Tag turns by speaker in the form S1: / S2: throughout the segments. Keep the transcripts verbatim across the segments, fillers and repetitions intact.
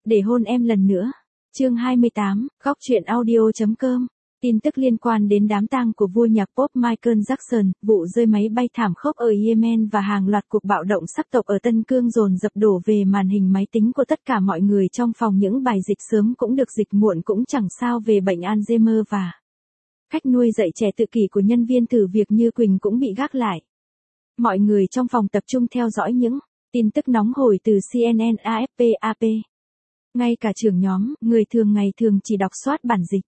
S1: Để hôn em lần nữa. Chương hai mươi tám, góc truyện audio chấm com. Tin tức liên quan đến đám tang của vua nhạc pop Michael Jackson, vụ rơi máy bay thảm khốc ở Yemen và hàng loạt cuộc bạo động sắc tộc ở Tân Cương dồn dập đổ về màn hình máy tính của tất cả mọi người trong phòng. Những bài dịch sớm cũng được dịch muộn cũng chẳng sao về bệnh Alzheimer và cách nuôi dạy trẻ tự kỷ của nhân viên thử việc như Quỳnh cũng bị gác lại. Mọi người trong phòng tập trung theo dõi những tin tức nóng hổi từ xê en en, a ép pê, a pê. Ngay cả trưởng nhóm, người thường ngày thường chỉ đọc soát bản dịch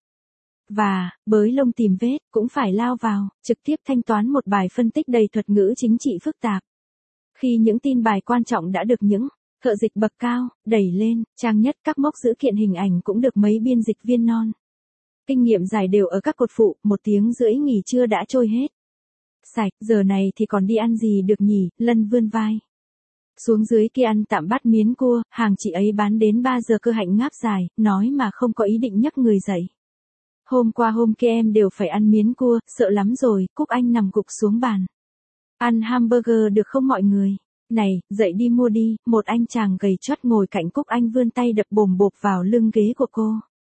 S1: và bới lông tìm vết, cũng phải lao vào, trực tiếp thanh toán một bài phân tích đầy thuật ngữ chính trị phức tạp. Khi những tin bài quan trọng đã được những thợ dịch bậc cao đẩy lên trang nhất, các mốc dữ kiện hình ảnh cũng được mấy biên dịch viên non kinh nghiệm giải đều ở các cột phụ. Một tiếng rưỡi nghỉ trưa đã trôi hết sạch, giờ này thì còn đi ăn gì được nhỉ? Lân vươn vai xuống dưới kia ăn tạm bát miến cua, hàng chị ấy bán đến ba giờ. Cơ Hạnh ngáp dài, nói mà không có ý định nhấc người dậy. Hôm qua hôm kia em đều phải ăn miến cua, sợ lắm rồi. Cúc Anh nằm gục xuống bàn. Ăn hamburger được không mọi người? Này, dậy đi mua đi. Một anh chàng gầy choắt ngồi cạnh Cúc Anh vươn tay đập bồm bộp vào lưng ghế của cô.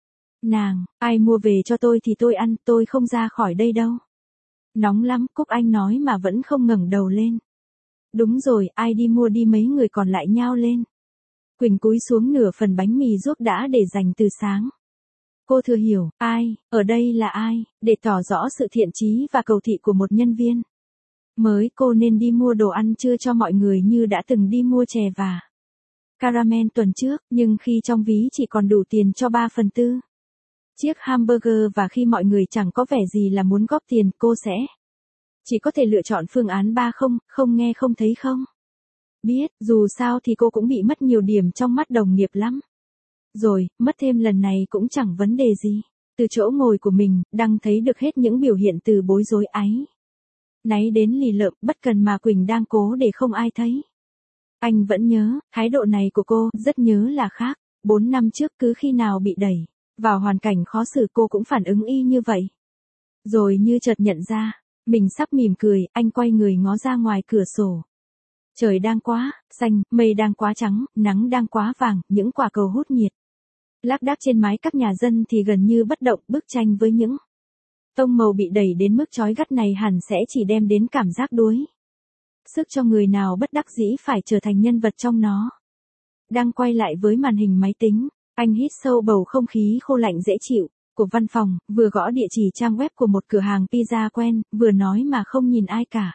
S1: Nàng, ai mua về cho tôi thì tôi ăn, tôi không ra khỏi đây đâu. Nóng lắm, Cúc Anh nói mà vẫn không ngẩng đầu lên. Đúng rồi, ai đi mua đi. Mấy người còn lại nhao lên. Quỳnh cúi xuống nửa phần bánh mì ruốc đã để dành từ sáng. Cô thừa hiểu, ai, ở đây là ai, để tỏ rõ sự thiện chí và cầu thị của một nhân viên mới. Cô nên đi mua đồ ăn trưa cho mọi người như đã từng đi mua chè và caramel tuần trước, nhưng khi trong ví chỉ còn đủ tiền cho ba phần tư chiếc hamburger và khi mọi người chẳng có vẻ gì là muốn góp tiền, cô sẽ chỉ có thể lựa chọn phương án ba. Không, không nghe không thấy không biết, dù sao thì cô cũng bị mất nhiều điểm trong mắt đồng nghiệp lắm. Rồi, mất thêm lần này cũng chẳng vấn đề gì. Từ chỗ ngồi của mình, đang thấy được hết những biểu hiện từ bối rối áy náy đến lì lợm bất cần mà Quỳnh đang cố để không ai thấy. Anh vẫn nhớ, thái độ này của cô, rất nhớ là khác. Bốn năm trước cứ khi nào bị đẩy vào hoàn cảnh khó xử cô cũng phản ứng y như vậy. Rồi như chợt nhận ra, mình sắp mỉm cười, anh quay người ngó ra ngoài cửa sổ. Trời đang quá xanh, mây đang quá trắng, nắng đang quá vàng, những quả cầu hút nhiệt lác đác trên mái các nhà dân thì gần như bất động. Bức tranh với những tông màu bị đẩy đến mức chói gắt này hẳn sẽ chỉ đem đến cảm giác đuối sức cho người nào bất đắc dĩ phải trở thành nhân vật trong nó. Đang quay lại với màn hình máy tính, anh hít sâu bầu không khí khô lạnh dễ chịu của văn phòng, vừa gõ địa chỉ trang web của một cửa hàng pizza quen, vừa nói mà không nhìn ai cả.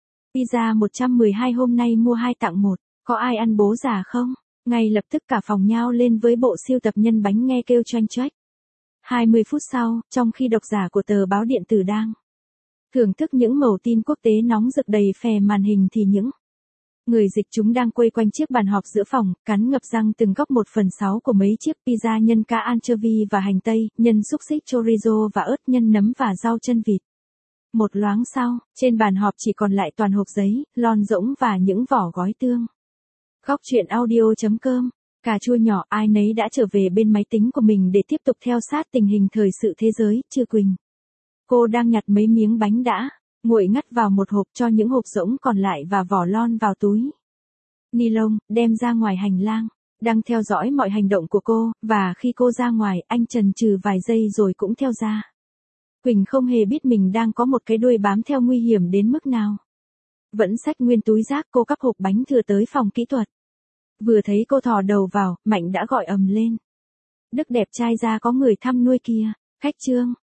S1: Pizza một trăm mười hai hôm nay mua hai tặng một, có ai ăn bố già không? Ngay lập tức cả phòng nhao lên với bộ siêu tập nhân bánh nghe kêu choanh choách. hai mươi phút sau, trong khi độc giả của tờ báo điện tử đang thưởng thức những mẩu tin quốc tế nóng rực đầy phè màn hình thì những người dịch chúng đang quây quanh chiếc bàn họp giữa phòng, cắn ngập răng từng góc một phần sáu của mấy chiếc pizza nhân cá anchovy và hành tây, nhân xúc xích chorizo và ớt, nhân nấm và rau chân vịt. Một loáng sau, trên bàn họp chỉ còn lại toàn hộp giấy, lon rỗng và những vỏ gói tương. Góc truyện audio chấm com. Cà chua nhỏ, ai nấy đã trở về bên máy tính của mình để tiếp tục theo sát tình hình thời sự thế giới. Trưa Quỳnh, cô đang nhặt mấy miếng bánh đã nguội ngắt vào một hộp, cho những hộp rỗng còn lại và vỏ lon vào túi ni lông, đem ra ngoài hành lang. Đang theo dõi mọi hành động của cô, và khi cô ra ngoài, anh chần chừ vài giây rồi cũng theo ra. Quỳnh không hề biết mình đang có một cái đuôi bám theo nguy hiểm đến mức nào. Vẫn xách nguyên túi rác, cô cắp hộp bánh thừa tới phòng kỹ thuật. Vừa thấy cô thò đầu vào, Mạnh đã gọi ầm lên. Đức đẹp trai ra có người thăm nuôi kìa. Khách Trương,